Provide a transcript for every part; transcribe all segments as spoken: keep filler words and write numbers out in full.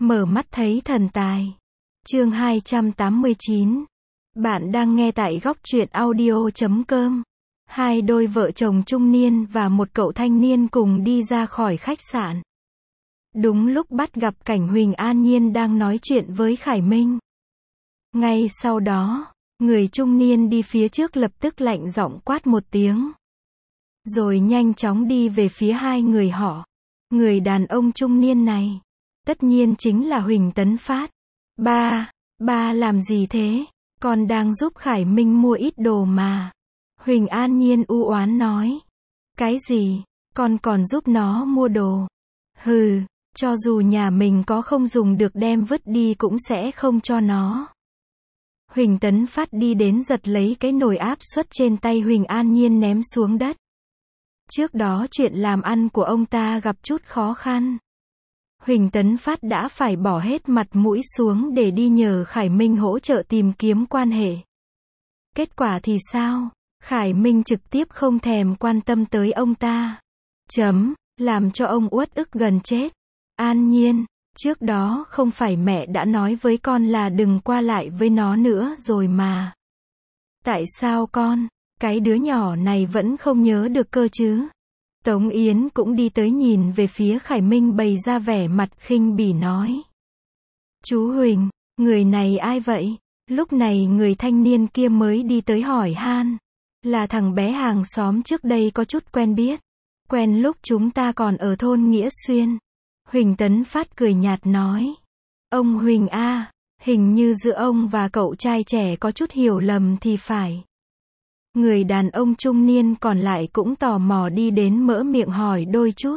Mở mắt thấy thần tài. Chương hai trăm tám mươi chín. Bạn đang nghe tại góc truyện audio chấm com. Hai đôi vợ chồng trung niên và một cậu thanh niên cùng đi ra khỏi khách sạn. Đúng lúc bắt gặp cảnh Huỳnh An Nhiên đang nói chuyện với Khải Minh. Ngay sau đó, người trung niên đi phía trước lập tức lạnh giọng quát một tiếng. Rồi nhanh chóng đi về phía hai người họ. Người đàn ông trung niên này, tất nhiên chính là Huỳnh Tấn Phát. Ba, ba làm gì thế? Con đang giúp Khải Minh mua ít đồ mà. Huỳnh An Nhiên u oán nói. Cái gì? Con còn giúp nó mua đồ? Hừ, cho dù nhà mình có không dùng được đem vứt đi cũng sẽ không cho nó. Huỳnh Tấn Phát đi đến giật lấy cái nồi áp suất trên tay Huỳnh An Nhiên ném xuống đất. Trước đó chuyện làm ăn của ông ta gặp chút khó khăn. Huỳnh Tấn Phát đã phải bỏ hết mặt mũi xuống để đi nhờ Khải Minh hỗ trợ tìm kiếm quan hệ. Kết quả thì sao? Khải Minh trực tiếp không thèm quan tâm tới ông ta. Chấm, làm cho ông uất ức gần chết. An Nhiên, trước đó không phải mẹ đã nói với con là đừng qua lại với nó nữa rồi mà. Tại sao con, cái đứa nhỏ này vẫn không nhớ được cơ chứ? Tống Yến cũng đi tới nhìn về phía Khải Minh bày ra vẻ mặt khinh bỉ nói. Chú Huỳnh, người này ai vậy? Lúc này người thanh niên kia mới đi tới hỏi han. Là thằng bé hàng xóm trước đây có chút quen biết. Quen lúc chúng ta còn ở thôn Nghĩa Xuyên. Huỳnh Tấn Phát cười nhạt nói. Ông Huỳnh a, hình như giữa ông và cậu trai trẻ có chút hiểu lầm thì phải. Người đàn ông trung niên còn lại cũng tò mò đi đến mở miệng hỏi đôi chút.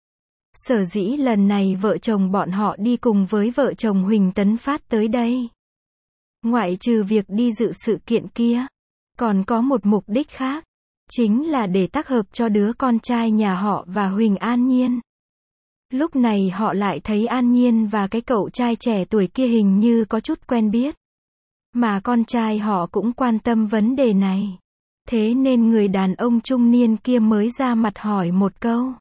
Sở dĩ lần này vợ chồng bọn họ đi cùng với vợ chồng Huỳnh Tấn Phát tới đây. Ngoại trừ việc đi dự sự kiện kia, còn có một mục đích khác. Chính là để tác hợp cho đứa con trai nhà họ và Huỳnh An Nhiên. Lúc này họ lại thấy An Nhiên và cái cậu trai trẻ tuổi kia hình như có chút quen biết. Mà con trai họ cũng quan tâm vấn đề này. Thế nên người đàn ông trung niên kia mới ra mặt hỏi một câu.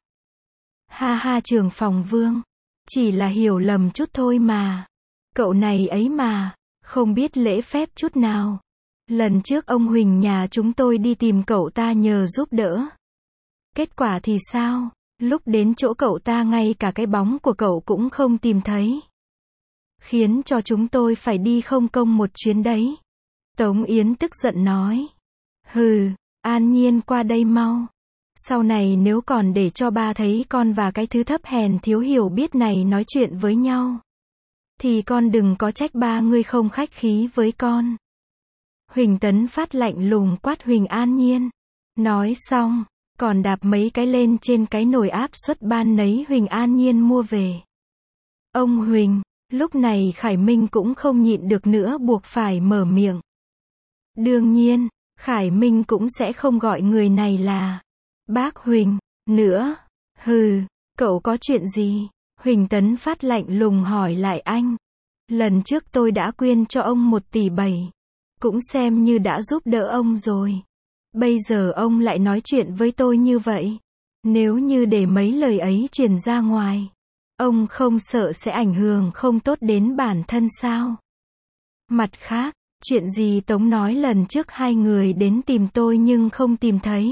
Ha ha trưởng phòng Vương. Chỉ là hiểu lầm chút thôi mà. Cậu này ấy mà, không biết lễ phép chút nào. Lần trước ông Huỳnh nhà chúng tôi đi tìm cậu ta nhờ giúp đỡ. Kết quả thì sao? Lúc đến chỗ cậu ta ngay cả cái bóng của cậu cũng không tìm thấy. Khiến cho chúng tôi phải đi không công một chuyến đấy. Tống Yến tức giận nói. Hừ, An Nhiên qua đây mau. Sau này nếu còn để cho ba thấy con và cái thứ thấp hèn thiếu hiểu biết này nói chuyện với nhau, thì con đừng có trách ba ngươi không khách khí với con. Huỳnh Tấn Phát lạnh lùng quát Huỳnh An Nhiên. Nói xong, còn đạp mấy cái lên trên cái nồi áp suất ban nấy Huỳnh An Nhiên mua về. Ông Huỳnh, lúc này Khải Minh cũng không nhịn được nữa buộc phải mở miệng. Đương nhiên, Khải Minh cũng sẽ không gọi người này là bác Huỳnh nữa. Hừ, cậu có chuyện gì? Huỳnh Tấn Phát lạnh lùng hỏi lại anh. Lần trước tôi đã quyên cho ông một tỷ bảy. Cũng xem như đã giúp đỡ ông rồi. Bây giờ ông lại nói chuyện với tôi như vậy. Nếu như để mấy lời ấy truyền ra ngoài, ông không sợ sẽ ảnh hưởng không tốt đến bản thân sao? Mặt khác, chuyện gì Tống nói lần trước hai người đến tìm tôi nhưng không tìm thấy.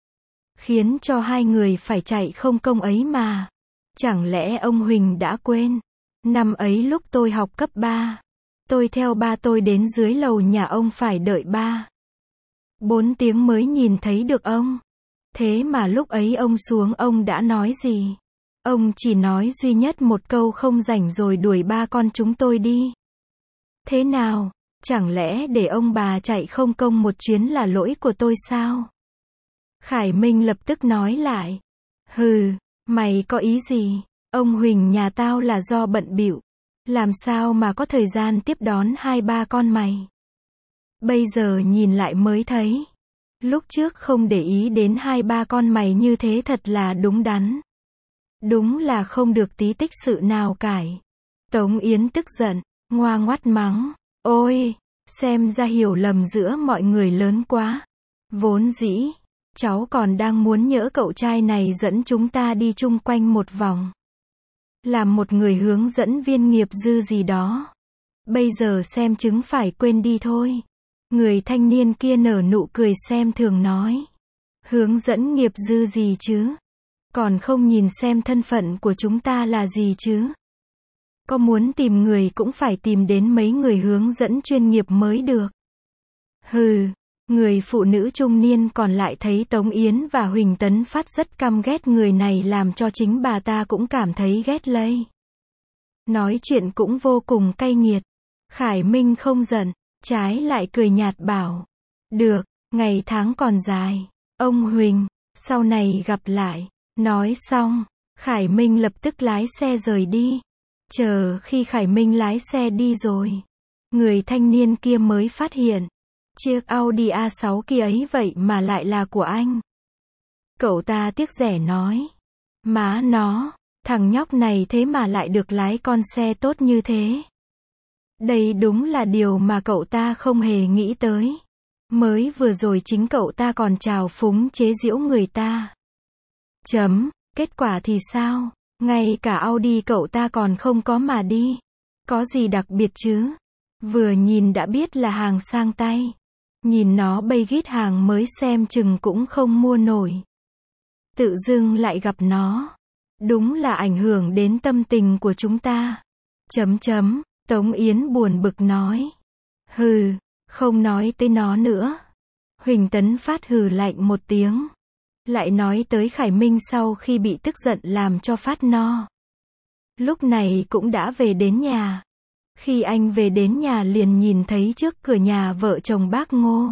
Khiến cho hai người phải chạy không công ấy mà. Chẳng lẽ ông Huỳnh đã quên? Năm ấy lúc tôi học cấp ba, tôi theo ba tôi đến dưới lầu nhà ông phải đợi ba bốn tiếng mới nhìn thấy được ông. Thế mà lúc ấy ông xuống ông đã nói gì? Ông chỉ nói duy nhất một câu không rảnh rồi đuổi ba con chúng tôi đi. Thế nào? Chẳng lẽ để ông bà chạy không công một chuyến là lỗi của tôi sao? Khải Minh lập tức nói lại. Hừ, mày có ý gì? Ông Huỳnh nhà tao là do bận bịu. Làm sao mà có thời gian tiếp đón hai ba con mày? Bây giờ nhìn lại mới thấy. Lúc trước không để ý đến hai ba con mày như thế thật là đúng đắn. Đúng là không được tí tích sự nào cải. Tống Yến tức giận, ngoa ngoắt mắng. Ôi, xem ra hiểu lầm giữa mọi người lớn quá. Vốn dĩ, cháu còn đang muốn nhỡ cậu trai này dẫn chúng ta đi chung quanh một vòng. Làm một người hướng dẫn viên nghiệp dư gì đó. Bây giờ xem chứng phải quên đi thôi. Người thanh niên kia nở nụ cười xem thường nói. Hướng dẫn nghiệp dư gì chứ? Còn không nhìn xem thân phận của chúng ta là gì chứ? Có muốn tìm người cũng phải tìm đến mấy người hướng dẫn chuyên nghiệp mới được. Hừ, người phụ nữ trung niên còn lại thấy Tống Yến và Huỳnh Tấn Phát rất căm ghét người này làm cho chính bà ta cũng cảm thấy ghét lây. Nói chuyện cũng vô cùng cay nghiệt. Khải Minh không giận, trái lại cười nhạt bảo. Được, ngày tháng còn dài. Ông Huỳnh, sau này gặp lại. Nói xong, Khải Minh lập tức lái xe rời đi. Chờ khi Khải Minh lái xe đi rồi, người thanh niên kia mới phát hiện. Chiếc Audi a sáu kia ấy vậy mà lại là của anh. Cậu ta tiếc rẻ nói. Má nó, thằng nhóc này thế mà lại được lái con xe tốt như thế. Đây đúng là điều mà cậu ta không hề nghĩ tới. Mới vừa rồi chính cậu ta còn trào phúng chế giễu người ta. Chấm, kết quả thì sao? Ngay cả Audi cậu ta còn không có mà đi. Có gì đặc biệt chứ? Vừa nhìn đã biết là hàng sang tay. Nhìn nó bày gít hàng mới xem chừng cũng không mua nổi. Tự dưng lại gặp nó. Đúng là ảnh hưởng đến tâm tình của chúng ta. Chấm chấm, Tống Yến buồn bực nói. Hừ, không nói tới nó nữa. Huỳnh Tấn Phát hừ lạnh một tiếng. Lại nói tới Khải Minh sau khi bị tức giận làm cho phát no. Lúc này cũng đã về đến nhà. Khi anh về đến nhà liền nhìn thấy trước cửa nhà vợ chồng bác Ngô.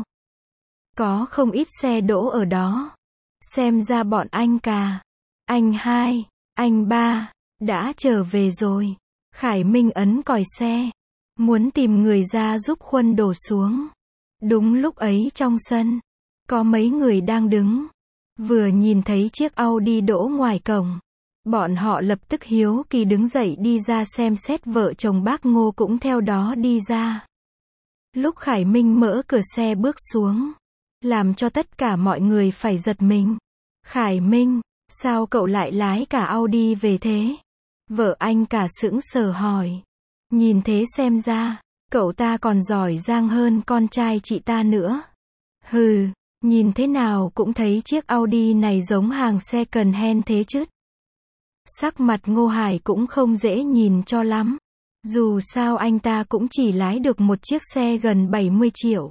Có không ít xe đỗ ở đó. Xem ra bọn anh cả. Anh hai, anh ba, đã trở về rồi. Khải Minh ấn còi xe. Muốn tìm người ra giúp khuân đổ xuống. Đúng lúc ấy trong sân. Có mấy người đang đứng. Vừa nhìn thấy chiếc Audi đỗ ngoài cổng. Bọn họ lập tức hiếu kỳ đứng dậy đi ra xem xét, vợ chồng bác Ngô cũng theo đó đi ra. Lúc Khải Minh mở cửa xe bước xuống. Làm cho tất cả mọi người phải giật mình. Khải Minh, sao cậu lại lái cả Audi về thế? Vợ anh cả sững sờ hỏi. Nhìn thế xem ra, cậu ta còn giỏi giang hơn con trai chị ta nữa. Hừ, nhìn thế nào cũng thấy chiếc Audi này giống hàng second hand thế chứ. Sắc mặt Ngô Hải cũng không dễ nhìn cho lắm. Dù sao anh ta cũng chỉ lái được một chiếc xe gần bảy mươi triệu.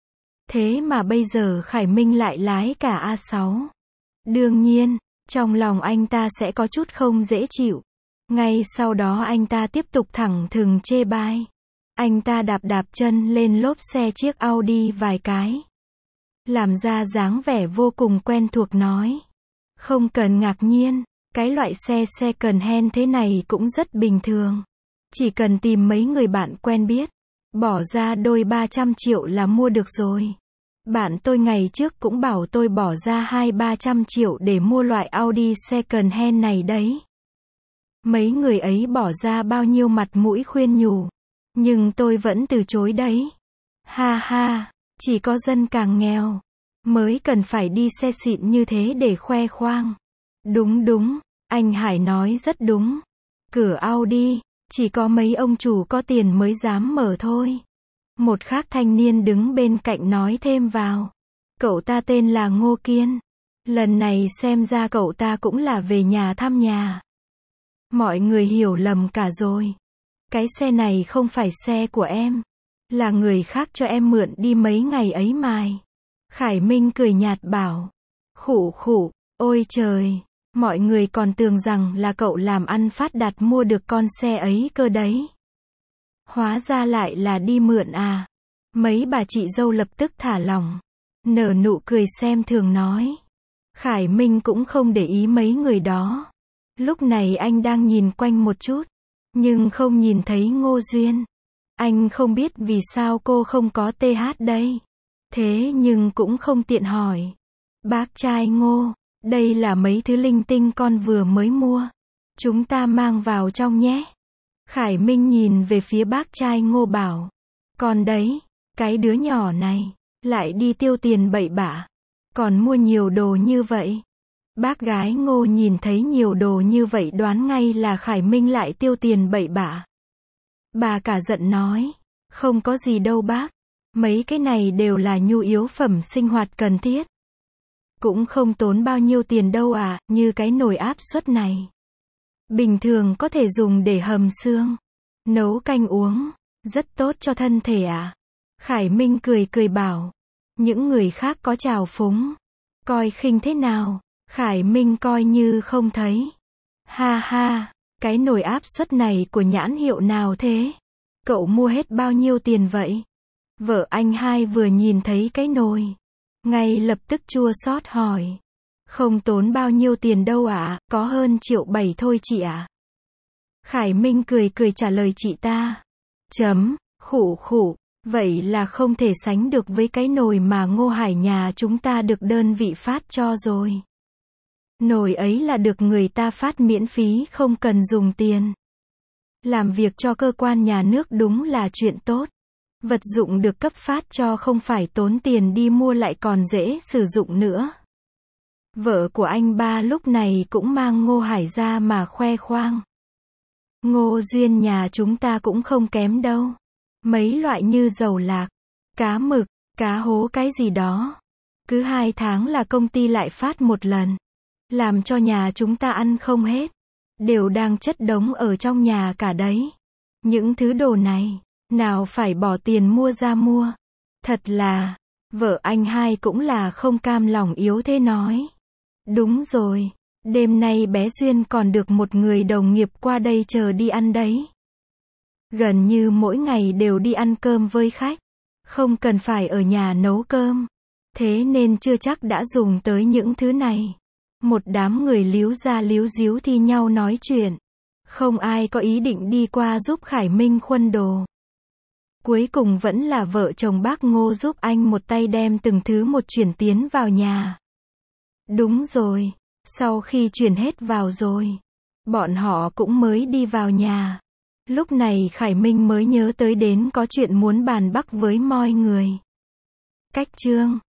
Thế mà bây giờ Khải Minh lại lái cả a sáu. Đương nhiên, trong lòng anh ta sẽ có chút không dễ chịu. Ngay sau đó anh ta tiếp tục thẳng thừng chê bai. Anh ta đạp đạp chân lên lốp xe chiếc Audi vài cái. Làm ra dáng vẻ vô cùng quen thuộc nói. Không cần ngạc nhiên, cái loại xe second hand thế này cũng rất bình thường. Chỉ cần tìm mấy người bạn quen biết, bỏ ra đôi ba trăm triệu là mua được rồi. Bạn tôi ngày trước cũng bảo tôi bỏ ra hai ba trăm triệu để mua loại Audi second hand này đấy. Mấy người ấy bỏ ra bao nhiêu mặt mũi khuyên nhủ. Nhưng tôi vẫn từ chối đấy. Ha ha, chỉ có dân càng nghèo mới cần phải đi xe xịn như thế để khoe khoang. Đúng đúng, anh Hải nói rất đúng. Cửa Audi, chỉ có mấy ông chủ có tiền mới dám mở thôi. Một khác thanh niên đứng bên cạnh nói thêm vào. Cậu ta tên là Ngô Kiên. Lần này xem ra cậu ta cũng là về nhà thăm nhà. Mọi người hiểu lầm cả rồi. Cái xe này không phải xe của em. Là người khác cho em mượn đi mấy ngày ấy mài. Khải Minh cười nhạt bảo. Khụ khụ, ôi trời. Mọi người còn tưởng rằng là cậu làm ăn phát đạt mua được con xe ấy cơ đấy. Hóa ra lại là đi mượn à. Mấy bà chị dâu lập tức thả lỏng. Nở nụ cười xem thường nói. Khải Minh cũng không để ý mấy người đó. Lúc này anh đang nhìn quanh một chút. Nhưng không nhìn thấy Ngô Duyên. Anh không biết vì sao cô không có tê hát đây. Thế nhưng cũng không tiện hỏi. Bác trai Ngô, đây là mấy thứ linh tinh con vừa mới mua. Chúng ta mang vào trong nhé. Khải Minh nhìn về phía bác trai Ngô bảo. Còn đấy, cái đứa nhỏ này, lại đi tiêu tiền bậy bạ. Còn mua nhiều đồ như vậy. Bác gái Ngô nhìn thấy nhiều đồ như vậy đoán ngay là Khải Minh lại tiêu tiền bậy bạ. Bà cả giận nói, không có gì đâu bác. Mấy cái này đều là nhu yếu phẩm sinh hoạt cần thiết. Cũng không tốn bao nhiêu tiền đâu à, như cái nồi áp suất này. Bình thường có thể dùng để hầm xương, nấu canh uống, rất tốt cho thân thể à. Khải Minh cười cười bảo, những người khác có trào phúng, coi khinh thế nào, Khải Minh coi như không thấy. Ha ha, cái nồi áp suất này của nhãn hiệu nào thế? Cậu mua hết bao nhiêu tiền vậy? Vợ anh hai vừa nhìn thấy cái nồi, ngay lập tức chua xót hỏi. Không tốn bao nhiêu tiền đâu ạ, à, có hơn triệu bảy thôi chị ạ. À. Khải Minh cười cười trả lời chị ta. Chấm, khụ khụ, vậy là không thể sánh được với cái nồi mà Ngô Hải nhà chúng ta được đơn vị phát cho rồi. Nồi ấy là được người ta phát miễn phí không cần dùng tiền. Làm việc cho cơ quan nhà nước đúng là chuyện tốt. Vật dụng được cấp phát cho không phải tốn tiền đi mua lại còn dễ sử dụng nữa. Vợ của anh ba lúc này cũng mang Ngô Hải ra mà khoe khoang. Ngô Duyên nhà chúng ta cũng không kém đâu. Mấy loại như dầu lạc, cá mực, cá hố cái gì đó. Cứ hai tháng là công ty lại phát một lần. Làm cho nhà chúng ta ăn không hết. Đều đang chất đống ở trong nhà cả đấy. Những thứ đồ này, nào phải bỏ tiền mua ra mua. Thật là, vợ anh hai cũng là không cam lòng yếu thế nói. Đúng rồi, đêm nay bé Duyên còn được một người đồng nghiệp qua đây chờ đi ăn đấy. Gần như mỗi ngày đều đi ăn cơm với khách. Không cần phải ở nhà nấu cơm. Thế nên chưa chắc đã dùng tới những thứ này. Một đám người líu ra líu díu thi nhau nói chuyện. Không ai có ý định đi qua giúp Khải Minh khuân đồ. Cuối cùng vẫn là vợ chồng bác Ngô giúp anh một tay đem từng thứ một chuyển tiến vào nhà. Đúng rồi, sau khi chuyển hết vào rồi, bọn họ cũng mới đi vào nhà. Lúc này Khải Minh mới nhớ tới đến có chuyện muốn bàn bác với mọi người. Cách chương